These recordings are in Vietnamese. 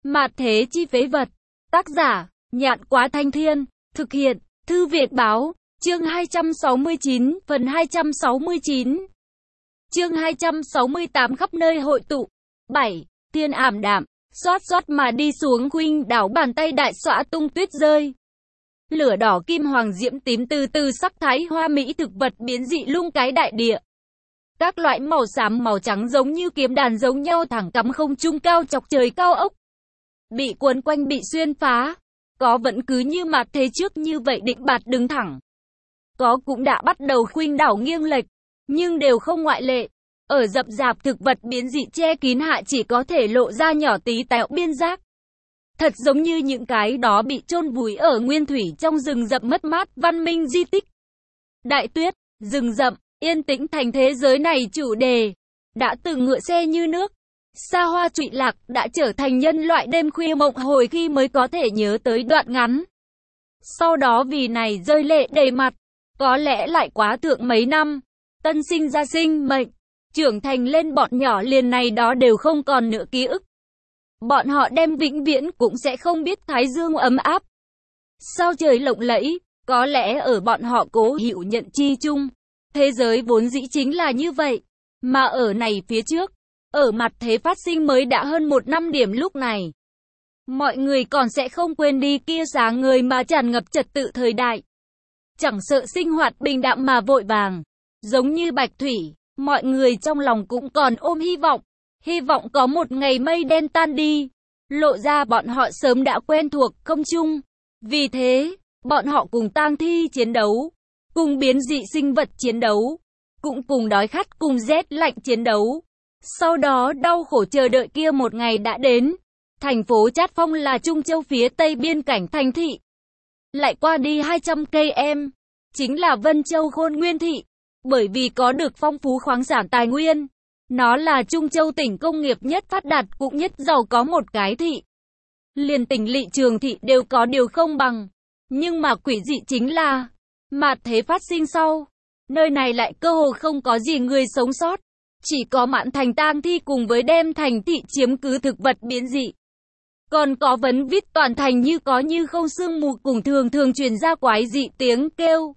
Mạt thế chi phế vật. Tác giả, Nhạn Quá Thanh Thiên. Thực hiện, Thư Việt Báo. Chương 269, phần 269. Chương 268 khắp nơi hội tụ. 7. Thiên ảm đạm, xoát xoát mà đi xuống khuynh đảo, bàn tay đại xõa tung tuyết rơi. Lửa đỏ kim hoàng diễm tím từ từ, sắc thái hoa mỹ thực vật biến dị lung cái đại địa. Các loại màu xám màu trắng giống như kiếm đàn giống nhau thẳng cắm không trung, cao chọc trời cao ốc. Bị cuốn quanh, bị xuyên phá. Có vẫn cứ như mạt thế trước như vậy định bạt đứng thẳng. Có cũng đã bắt đầu khuynh đảo nghiêng lệch, nhưng đều không ngoại lệ. Ở rậm rạp thực vật biến dị che kín hạ chỉ có thể lộ ra nhỏ tí tẹo biên giác. Thật giống như những cái đó bị chôn vùi ở nguyên thủy trong rừng rậm mất mát văn minh di tích. Đại tuyết, rừng rậm, yên tĩnh thành thế giới này chủ đề. Đã từng ngựa xe như nước, xa hoa trụy lạc, đã trở thành nhân loại đêm khuya mộng hồi khi mới có thể nhớ tới đoạn ngắn. Sau đó vì này rơi lệ đầy mặt, có lẽ lại quá thượng mấy năm, tân sinh ra sinh mệnh, trưởng thành lên bọn nhỏ liền này đó đều không còn nữa ký ức. Bọn họ đem vĩnh viễn cũng sẽ không biết thái dương ấm áp, sao trời lộng lẫy. Có lẽ ở bọn họ cố hữu nhận chi chung, thế giới vốn dĩ chính là như vậy. Mà ở này phía trước, ở mặt thế phát sinh mới đã hơn 1 năm điểm lúc này. Mọi người còn sẽ không quên đi kia sáng ngời mà tràn ngập trật tự thời đại. Chẳng sợ sinh hoạt bình đạm mà vội vàng. Giống như bạch thủy, mọi người trong lòng cũng còn ôm hy vọng. Hy vọng có một ngày mây đen tan đi, lộ ra bọn họ sớm đã quen thuộc không chung. Vì thế, bọn họ cùng tang thi chiến đấu, cùng biến dị sinh vật chiến đấu, cũng cùng đói khát cùng rét lạnh chiến đấu. Sau đó đau khổ chờ đợi kia một ngày đã đến. Thành phố Trát Phong là Trung Châu phía tây biên cảnh thành thị. Lại qua đi 200 km, chính là Vân Châu Khôn Nguyên thị. Bởi vì có được phong phú khoáng sản tài nguyên, nó là Trung Châu tỉnh công nghiệp nhất phát đạt cũng nhất giàu có một cái thị. Liền tỉnh lỵ Trường thị đều có điều không bằng. Nhưng mà quỷ dị chính là, mạt thế phát sinh sau, nơi này lại cơ hồ không có gì người sống sót. Chỉ có mãn thành tang thi cùng với đem thành thị chiếm cứ thực vật biến dị. Còn có vấn vít toàn thành như có như không sương mù cùng thường thường truyền ra quái dị tiếng kêu.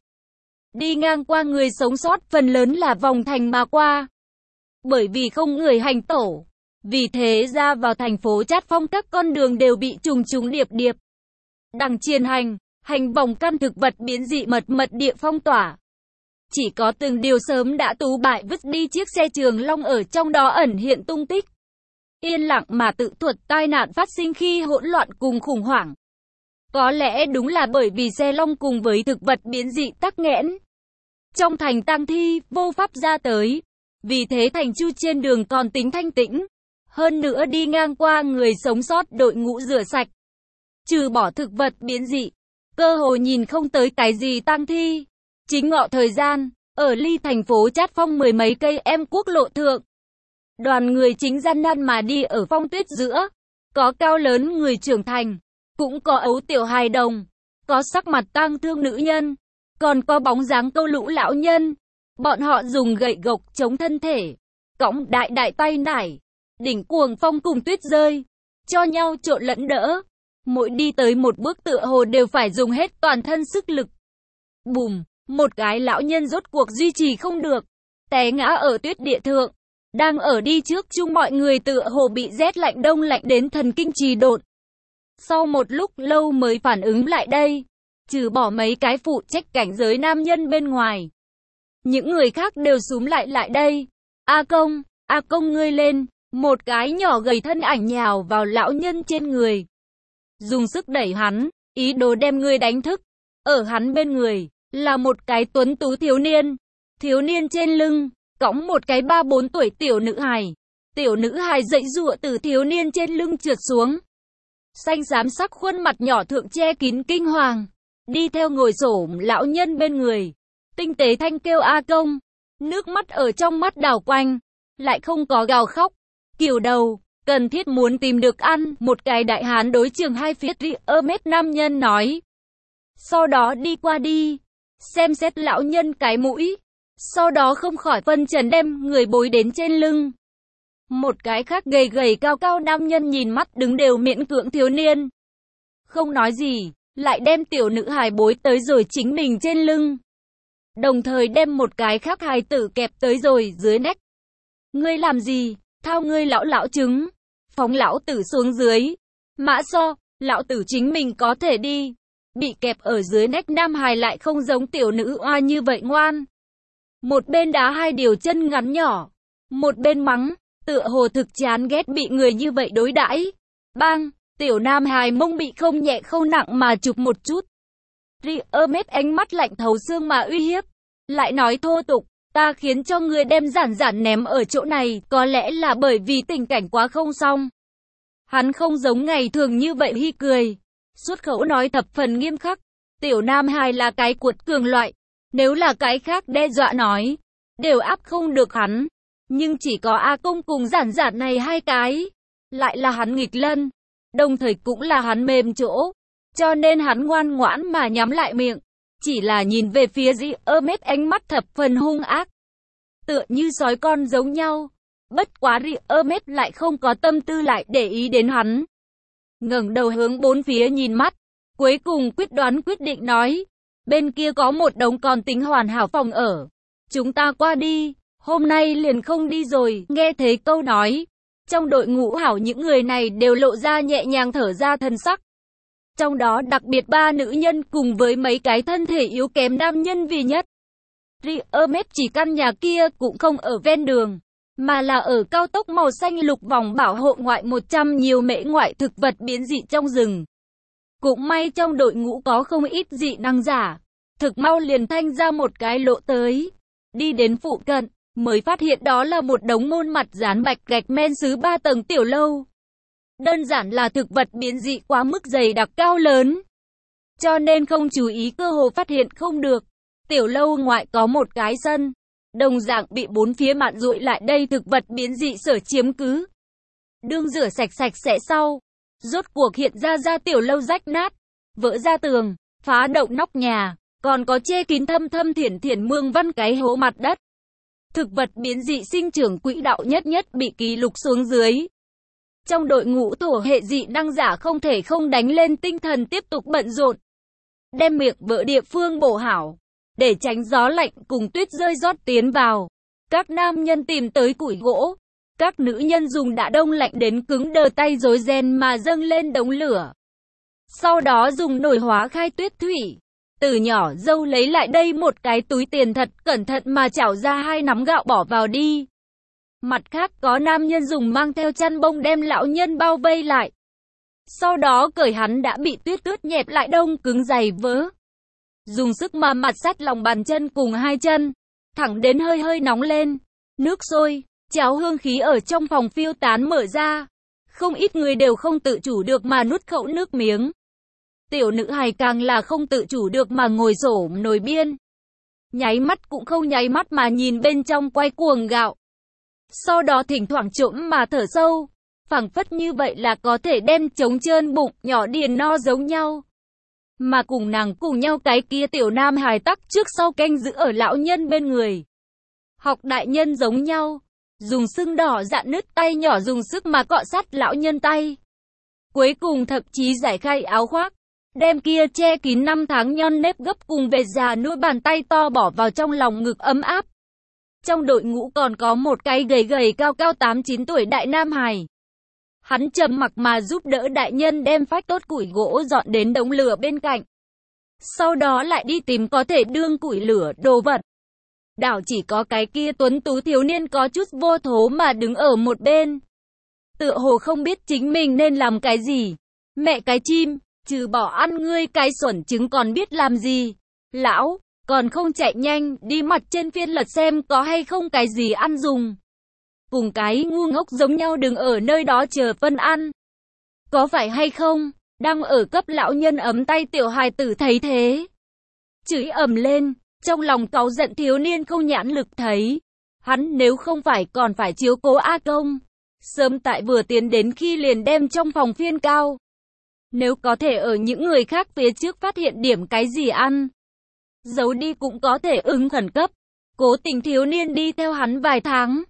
Đi ngang qua người sống sót phần lớn là vòng thành mà qua. Bởi vì không người hành tổ. Vì thế ra vào thành phố Trát Phong các con đường đều bị trùng trùng điệp điệp. Đằng chiền hành vòng căn thực vật biến dị mật địa phong tỏa. Chỉ có từng điều sớm đã tú bại vứt đi chiếc xe Trường Long ở trong đó ẩn hiện tung tích. Yên lặng mà tự thuật tai nạn phát sinh khi hỗn loạn cùng khủng hoảng. Có lẽ đúng là bởi vì xe Long cùng với thực vật biến dị tắc nghẽn. Trong thành tang thi, vô pháp ra tới. Vì thế thành chu trên đường còn tính thanh tĩnh. Hơn nữa đi ngang qua người sống sót đội ngũ rửa sạch. Trừ bỏ thực vật biến dị, cơ hồ nhìn không tới cái gì tang thi. Chính ngọ thời gian, ở ly thành phố Trát Phong 10 mấy cây em quốc lộ thượng. Đoàn người chính gian nan mà đi ở phong tuyết giữa. Có cao lớn người trưởng thành, cũng có ấu tiểu hài đồng, có sắc mặt tang thương nữ nhân, còn có bóng dáng câu lũ lão nhân. Bọn họ dùng gậy gộc chống thân thể, cõng đại đại tay nải, đỉnh cuồng phong cùng tuyết rơi, cho nhau trộn lẫn đỡ. Mỗi đi tới một bước tựa hồ đều phải dùng hết toàn thân sức lực. Bùm! Một cái lão nhân rốt cuộc duy trì không được, té ngã ở tuyết địa thượng. Đang ở đi trước chung mọi người tựa hồ bị rét lạnh đông lạnh đến thần kinh trì độn. Sau một lúc lâu mới phản ứng lại đây, trừ bỏ mấy cái phụ trách cảnh giới nam nhân bên ngoài. Những người khác đều xúm lại đây. A công ngươi lên, một cái nhỏ gầy thân ảnh nhào vào lão nhân trên người. Dùng sức đẩy hắn, ý đồ đem người đánh thức. Ở hắn bên người là một cái tuấn tú thiếu niên. Thiếu niên trên lưng cõng một cái 3-4 tuổi tiểu nữ hài. Tiểu nữ hài giãy giụa từ thiếu niên trên lưng trượt xuống. Xanh xám sắc khuôn mặt nhỏ thượng che kín kinh hoàng. Đi theo ngồi xổm lão nhân bên người. Tinh tế thanh kêu A công. Nước mắt ở trong mắt đảo quanh. Lại không có gào khóc. Kiểu đầu, cần thiết muốn tìm được ăn. Một cái đại hán đối trường 2 phía mét nam nhân nói. Sau đó đi qua đi. Xem xét lão nhân cái mũi. Sau đó không khỏi phân trần đem người bối đến trên lưng. Một cái khác gầy gầy cao cao nam nhân nhìn mắt đứng đều miễn cưỡng thiếu niên. Không nói gì, lại đem tiểu nữ hài bối tới rồi chính mình trên lưng. Đồng thời đem một cái khác hài tử kẹp tới rồi dưới nách. Ngươi làm gì? Thao ngươi lão trứng. Phóng lão tử xuống dưới. Mã So, lão tử chính mình có thể đi. Bị kẹp ở dưới nách nam hài lại không giống tiểu nữ oa như vậy ngoan. Một bên đá hai điều chân ngắn nhỏ. Một bên mắng, tựa hồ thực chán ghét bị người như vậy đối đãi. Bang, tiểu nam hài mông bị không nhẹ không nặng mà chụp một chút. Riomet ánh mắt lạnh thấu xương mà uy hiếp. Lại nói thô tục, ta khiến cho ngươi đem giản ném ở chỗ này, có lẽ là bởi vì tình cảnh quá không xong. Hắn không giống ngày thường như vậy hi cười. Xuất khẩu nói thập phần nghiêm khắc. Tiểu nam hài là cái cuột cường loại. Nếu là cái khác đe dọa nói, đều áp không được hắn. Nhưng chỉ có A Công cùng giản này hai cái. Lại là hắn nghịch lân. Đồng thời cũng là hắn mềm chỗ. Cho nên hắn ngoan ngoãn mà nhắm lại miệng. Chỉ là nhìn về phía Riomet ánh mắt thập phần hung ác. Tựa như sói con giống nhau. Bất quá Riomet lại không có tâm tư lại để ý đến hắn. Ngẩng đầu hướng bốn phía nhìn mắt. Cuối cùng quyết định nói. Bên kia có một đống còn tính hoàn hảo phòng ở. Chúng ta qua đi. Hôm nay liền không đi rồi. Nghe thấy câu nói. Trong đội ngũ hảo những người này đều lộ ra nhẹ nhàng thở ra thân sắc. Trong đó đặc biệt ba nữ nhân cùng với mấy cái thân thể yếu kém nam nhân vì nhất. Riomet chỉ căn nhà kia cũng không ở ven đường, mà là ở cao tốc màu xanh lục vòng bảo hộ ngoại 100 nhiều mễ ngoại thực vật biến dị trong rừng. Cũng may trong đội ngũ có không ít dị năng giả, thực mau liền thanh ra một cái lộ tới. Đi đến phụ cận, mới phát hiện đó là một đống môn mặt dán bạch gạch men sứ 3 tầng tiểu lâu. Đơn giản là thực vật biến dị quá mức dày đặc cao lớn. Cho nên không chú ý cơ hồ phát hiện không được. Tiểu lâu ngoại có một cái sân. Đồng dạng bị bốn phía mạn dụi lại đây thực vật biến dị sở chiếm cứ. Đương rửa sạch sẽ sau. Rốt cuộc hiện ra tiểu lâu rách nát. Vỡ ra tường, phá động nóc nhà. Còn có che kín thâm thiển mương văn cái hố mặt đất. Thực vật biến dị sinh trưởng quỹ đạo nhất bị ký lục xuống dưới. Trong đội ngũ thổ hệ dị năng giả không thể không đánh lên tinh thần tiếp tục bận rộn. Đem miệng vỡ địa phương bổ hảo. Để tránh gió lạnh cùng tuyết rơi rót tiến vào. Các nam nhân tìm tới củi gỗ. Các nữ nhân dùng đã đông lạnh đến cứng đờ tay rối ren mà dâng lên đống lửa. Sau đó dùng nồi hóa khai tuyết thủy. Từ nhỏ dâu lấy lại đây một cái túi tiền thật cẩn thận mà chảo ra 2 nắm gạo bỏ vào đi. Mặt khác có nam nhân dùng mang theo chăn bông đem lão nhân bao vây lại. Sau đó cởi hắn đã bị tuyết ướt nhẹp lại đông cứng dày vỡ. Dùng sức mà mặt sát lòng bàn chân cùng 2 chân. Thẳng đến hơi nóng lên. Nước sôi, cháo hương khí ở trong phòng phiêu tán mở ra. Không ít người đều không tự chủ được mà nuốt khẩu nước miếng. Tiểu nữ hài càng là không tự chủ được mà ngồi xổm nồi biên. Nháy mắt cũng không nháy mắt mà nhìn bên trong quay cuồng gạo. Sau đó thỉnh thoảng trộm mà thở sâu. Phảng phất như vậy là có thể đem trống trơn bụng nhỏ điền no giống nhau. Mà cùng nàng cùng nhau cái kia tiểu nam hài tắc trước sau canh giữ ở lão nhân bên người. Học đại nhân giống nhau. Dùng sưng đỏ dạn nứt tay nhỏ dùng sức mà cọ sát lão nhân tay. Cuối cùng thậm chí giải khai áo khoác. Đem kia che kín 5 tháng nhon nếp gấp cùng về già nuôi bàn tay to bỏ vào trong lòng ngực ấm áp. Trong đội ngũ còn có một cái gầy cao 8-9 tuổi đại nam hài. Hắn trầm mặc mà giúp đỡ đại nhân đem phách tốt củi gỗ dọn đến đống lửa bên cạnh. Sau đó lại đi tìm có thể đương củi lửa đồ vật. Đảo chỉ có cái kia tuấn tú thiếu niên có chút vô thố mà đứng ở một bên. Tựa hồ không biết chính mình nên làm cái gì. Mẹ cái chim, trừ bỏ ăn ngươi cái xuẩn trứng còn biết làm gì. Lão, còn không chạy nhanh đi mặt trên phiên lật xem có hay không cái gì ăn dùng. Cùng cái ngu ngốc giống nhau đừng ở nơi đó chờ phân ăn. Có phải hay không? Đang ở cấp lão nhân ấm tay tiểu hài tử thấy thế. Chửi ầm lên, trong lòng cáu giận thiếu niên không nhãn lực thấy. Hắn nếu không phải còn phải chiếu cố A Công. Sớm tại vừa tiến đến khi liền đem trong phòng phiên cao. Nếu có thể ở những người khác phía trước phát hiện điểm cái gì ăn. Giấu đi cũng có thể ứng khẩn cấp. Cố tình thiếu niên đi theo hắn vài tháng.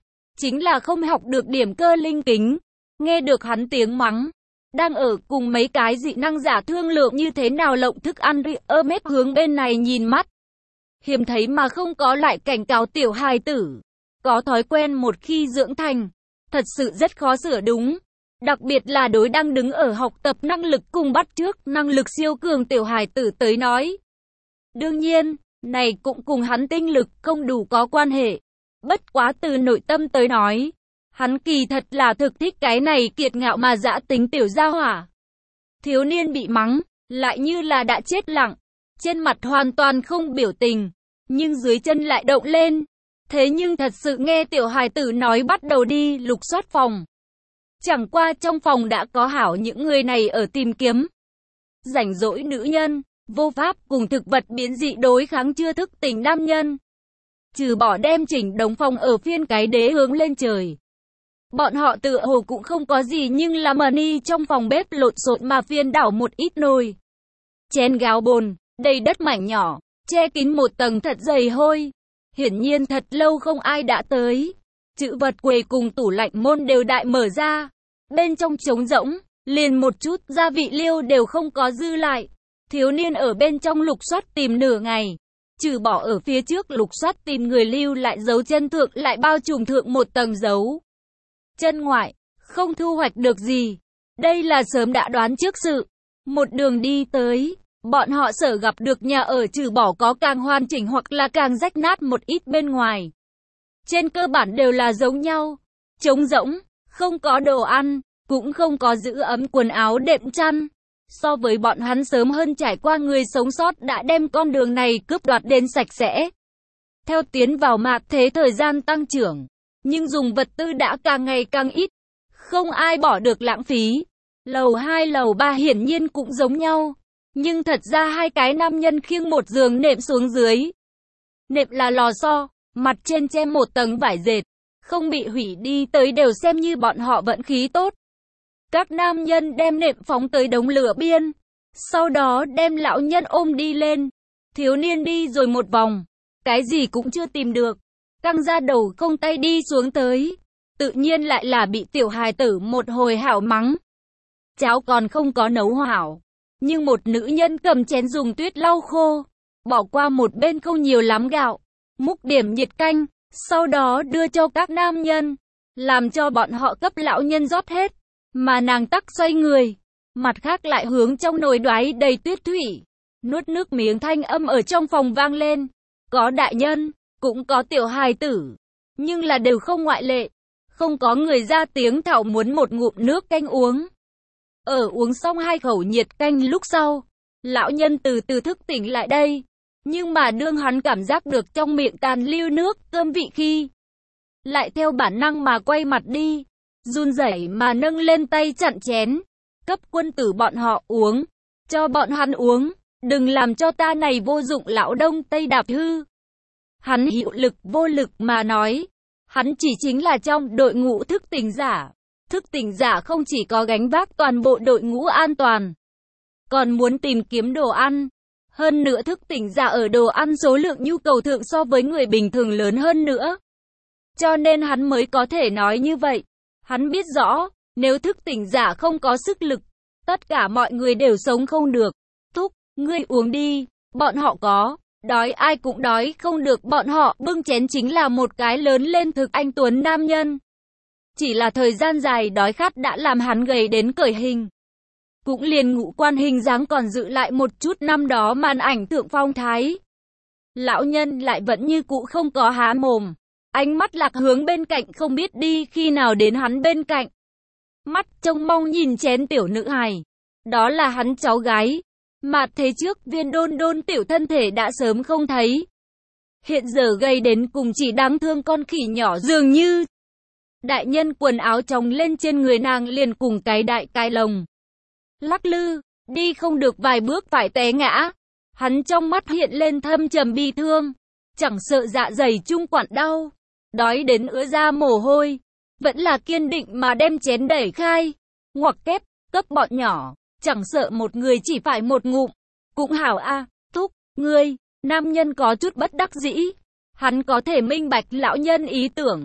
chính là không học được điểm cơ linh kính. Nghe được hắn tiếng mắng, đang ở cùng mấy cái dị năng giả thương lượng như thế nào lộng thức ăn Hermes hướng bên này nhìn mắt. Hiếm thấy mà không có lại cảnh cáo tiểu hài tử. Có thói quen một khi dưỡng thành, thật sự rất khó sửa đúng. Đặc biệt là đối đang đứng ở học tập năng lực cùng bắt chước năng lực siêu cường tiểu hài tử tới nói. Đương nhiên, này cũng cùng hắn tinh lực không đủ có quan hệ. Bất quá từ nội tâm tới nói, hắn kỳ thật là thực thích cái này kiệt ngạo mà dã tính tiểu gia hỏa. Thiếu niên bị mắng, lại như là đã chết lặng, trên mặt hoàn toàn không biểu tình, nhưng dưới chân lại động lên. Thế nhưng thật sự nghe tiểu hài tử nói bắt đầu đi lục soát phòng. Chẳng qua trong phòng đã có hảo những người này ở tìm kiếm. Rảnh rỗi nữ nhân, vô pháp cùng thực vật biến dị đối kháng chưa thức tỉnh nam nhân. Trừ bỏ đem chỉnh đống phòng ở phiên cái đế hướng lên trời. Bọn họ tựa hồ cũng không có gì nhưng là money trong phòng bếp lộn xộn mà phiên đảo một ít nồi. Chén gáo bồn, đầy đất mảnh nhỏ, che kín một tầng thật dày hôi. Hiển nhiên thật lâu không ai đã tới. Chữ vật quầy cùng tủ lạnh môn đều đại mở ra. Bên trong trống rỗng, liền một chút gia vị liêu đều không có dư lại. Thiếu niên ở bên trong lục soát tìm nửa ngày. Trừ bỏ ở phía trước lục soát tìm người lưu lại dấu chân thượng lại bao trùm thượng một tầng dấu chân ngoại, không thu hoạch được gì. Đây là sớm đã đoán trước sự. Một đường đi tới, bọn họ sở gặp được nhà ở trừ bỏ có càng hoàn chỉnh hoặc là càng rách nát một ít bên ngoài. Trên cơ bản đều là giống nhau, trống rỗng, không có đồ ăn, cũng không có giữ ấm quần áo đệm chăn. So với bọn hắn sớm hơn trải qua người sống sót đã đem con đường này cướp đoạt đến sạch sẽ. Theo tiến vào mạt thế thời gian tăng trưởng, nhưng dùng vật tư đã càng ngày càng ít, không ai bỏ được lãng phí. Lầu 2 lầu 3 hiển nhiên cũng giống nhau, nhưng thật ra hai cái nam nhân khiêng một giường nệm xuống dưới. Nệm là lò xo, mặt trên che một tầng vải dệt, không bị hủy đi tới đều xem như bọn họ vận khí tốt. Các nam nhân đem nệm phóng tới đống lửa biên, sau đó đem lão nhân ôm đi lên. Thiếu niên đi rồi một vòng, cái gì cũng chưa tìm được, căng ra đầu không tay đi xuống tới. Tự nhiên lại là bị tiểu hài tử một hồi hảo mắng. Cháo còn không có nấu hảo, nhưng một nữ nhân cầm chén dùng tuyết lau khô, bỏ qua một bên không nhiều lắm gạo, múc điểm nhiệt canh, sau đó đưa cho các nam nhân, làm cho bọn họ cấp lão nhân rót hết, mà nàng tắc xoay người, mặt khác lại hướng trong nồi đoái đầy tuyết thủy, nuốt nước miếng thanh âm ở trong phòng vang lên, có đại nhân, cũng có tiểu hài tử, nhưng là đều không ngoại lệ, không có người ra tiếng thảo muốn một ngụm nước canh uống. Ở uống xong hai khẩu nhiệt canh lúc sau, lão nhân từ từ thức tỉnh lại đây. Nhưng mà đương hắn cảm giác được trong miệng tàn lưu nước, cơm vị khi, lại theo bản năng mà quay mặt đi, run rẩy mà nâng lên tay chặn chén, cấp quân tử bọn họ uống, cho bọn hắn uống, đừng làm cho ta này vô dụng lão đông tây đạp hư. Hắn hiệu lực vô lực mà nói, hắn chỉ chính là trong đội ngũ thức tỉnh giả. Thức tỉnh giả không chỉ có gánh vác toàn bộ đội ngũ an toàn, còn muốn tìm kiếm đồ ăn. Hơn nữa thức tỉnh giả ở đồ ăn số lượng nhu cầu thượng so với người bình thường lớn hơn nữa. Cho nên hắn mới có thể nói như vậy. Hắn biết rõ, nếu thức tỉnh giả không có sức lực, tất cả mọi người đều sống không được. Thúc, ngươi uống đi, bọn họ có, đói ai cũng đói không được. Bọn họ bưng chén chính là một cái lớn lên thực anh tuấn nam nhân. Chỉ là thời gian dài đói khát đã làm hắn gầy đến cởi hình. Cũng liền ngũ quan hình dáng còn giữ lại một chút năm đó màn ảnh thượng phong thái. Lão nhân lại vẫn như cũ không có há mồm. Ánh mắt lạc hướng bên cạnh không biết đi khi nào đến hắn bên cạnh. Mắt trông mong nhìn chén tiểu nữ hài. Đó là hắn cháu gái. Mà thế trước viên đôn đôn tiểu thân thể đã sớm không thấy. Hiện giờ gầy đến cùng chỉ đáng thương con khỉ nhỏ dường như. Đại nhân quần áo tròng lên trên người nàng liền cùng cái đại cái lồng. Lắc lư, đi không được vài bước phải té ngã. Hắn trong mắt hiện lên thâm trầm bi thương. Chẳng sợ dạ dày chung quặn đau. Đói đến ứa ra mồ hôi. Vẫn là kiên định mà đem chén đẩy khai. Ngoặc kép, cấp bọn nhỏ. Chẳng sợ một người chỉ phải một ngụm. Cũng hảo a, thúc, ngươi. Nam nhân có chút bất đắc dĩ. Hắn có thể minh bạch lão nhân ý tưởng.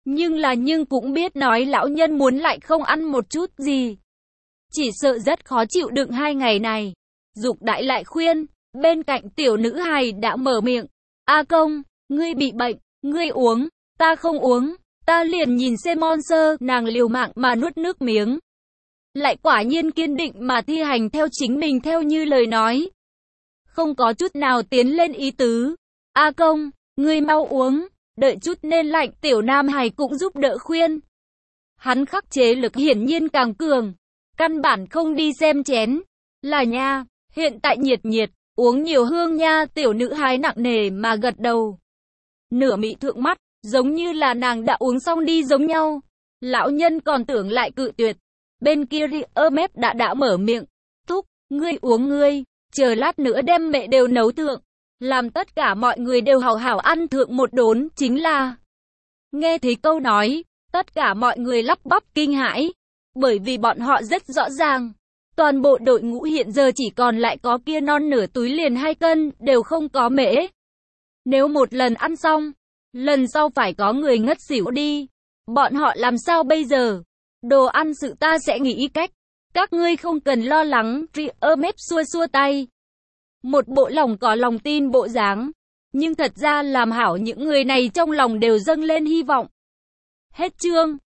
Nhưng cũng biết nói lão nhân muốn lại không ăn một chút gì. Chỉ sợ rất khó chịu đựng 2 ngày này. Dục đại lại khuyên, bên cạnh tiểu nữ hài đã mở miệng. A công, ngươi bị bệnh, ngươi uống, ta không uống, ta liền nhìn xem Monster, nàng liều mạng mà nuốt nước miếng. Lại quả nhiên kiên định mà thi hành theo chính mình theo như lời nói. Không có chút nào tiến lên ý tứ. A công, ngươi mau uống, đợi chút nên lạnh, tiểu nam hài cũng giúp đỡ khuyên. Hắn khắc chế lực hiển nhiên càng cường, căn bản không đi xem chén. Là nha, hiện tại nhiệt, uống nhiều hương nha, tiểu nữ hài nặng nề mà gật đầu. Nửa mị thượng mắt, giống như là nàng đã uống xong đi giống nhau. Lão nhân còn tưởng lại cự tuyệt. Bên kia Hermes đã mở miệng. Thúc, ngươi uống ngươi, chờ lát nữa đem mẹ đều nấu thượng. Làm tất cả mọi người đều hào hảo ăn thượng một đốn, chính là... Nghe thấy câu nói, tất cả mọi người lắp bắp kinh hãi. Bởi vì bọn họ rất rõ ràng. Toàn bộ đội ngũ hiện giờ chỉ còn lại có kia non nửa túi liền 2 cân, đều không có mễ. Nếu một lần ăn xong, lần sau phải có người ngất xỉu đi. Bọn họ làm sao bây giờ? Đồ ăn sự ta sẽ nghĩ cách. Các ngươi không cần lo lắng, Hermes xua tay. Một bộ lòng có lòng tin bộ dáng. Nhưng thật ra làm hảo những người này trong lòng đều dâng lên hy vọng. Hết chương.